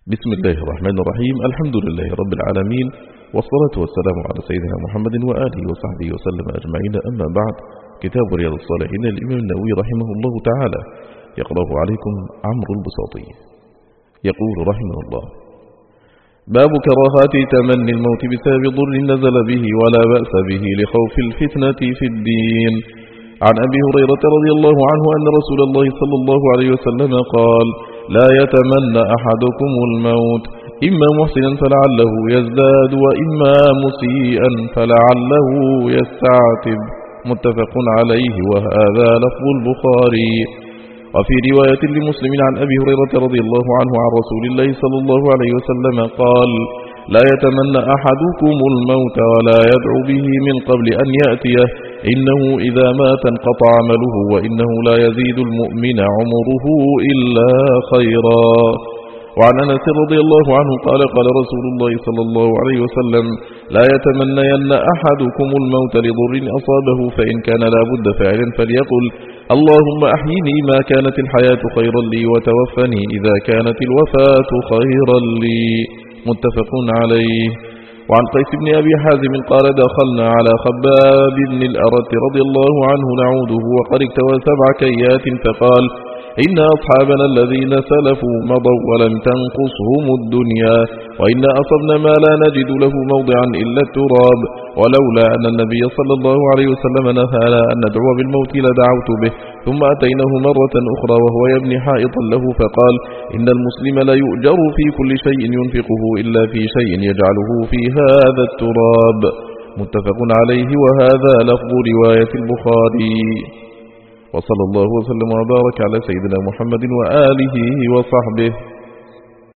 بسم الله الرحمن الرحيم. الحمد لله رب العالمين، والصلاة والسلام على سيدنا محمد وآله وصحبه وسلم أجمعين. أما بعد، كتاب رياض الصالحين للإمام النووي رحمه الله تعالى، يقرأه عليكم عمرو البساطي. يقول رحمه الله: باب كراهات تمني الموت بسبب ضر نزل به ولا بأس به لخوف الفتنة في الدين. عن أبي هريرة رضي الله عنه أن رسول الله صلى الله عليه وسلم قال: لا يتمنى أحدكم الموت، إما محسنا فلعله يزداد، وإما مسيئا فلعله يستعتب. متفق عليه، وهذا لفظ البخاري. وفي رواية لمسلم عن أبي هريرة رضي الله عنه عن رسول الله صلى الله عليه وسلم قال: لا يتمنى أحدكم الموت ولا يدعو به من قبل أن يأتيه، إنه إذا مات انقطع عمله، وإنه لا يزيد المؤمن عمره إلا خيرا. وعن أنس رضي الله عنه قال: قال رسول الله صلى الله عليه وسلم: لا يتمنين أحدكم الموت لضر أصابه، فإن كان لا بد فعلا فليقل: اللهم أحيني ما كانت الحياة خيرا لي، وتوفني إذا كانت الوفاة خيرا لي. متفق عليه. وعن قيس بن أبي حازم قال: دخلنا على خباب بن الأرت رضي الله عنه نعوده وقد اكتوى 7 كيات، فقال: إن أصحابنا الذين سلفوا مضوا ولم تنقصهم الدنيا، وإنا أصبنا ما لا نجد له موضعا إلا التراب، ولولا أن النبي صلى الله عليه وسلم نهانا أن ندعو بالموت لدعوت به. ثم أتيناه مرة أخرى وهو يبني حائطا له، فقال: إن المسلم لا يؤجر في كل شيء ينفقه إلا في شيء يجعله في هذا التراب. متفق عليه، وهذا لفظ رواية البخاري. وصلى الله وسلم وبارك على سيدنا محمد وآله وصحبه.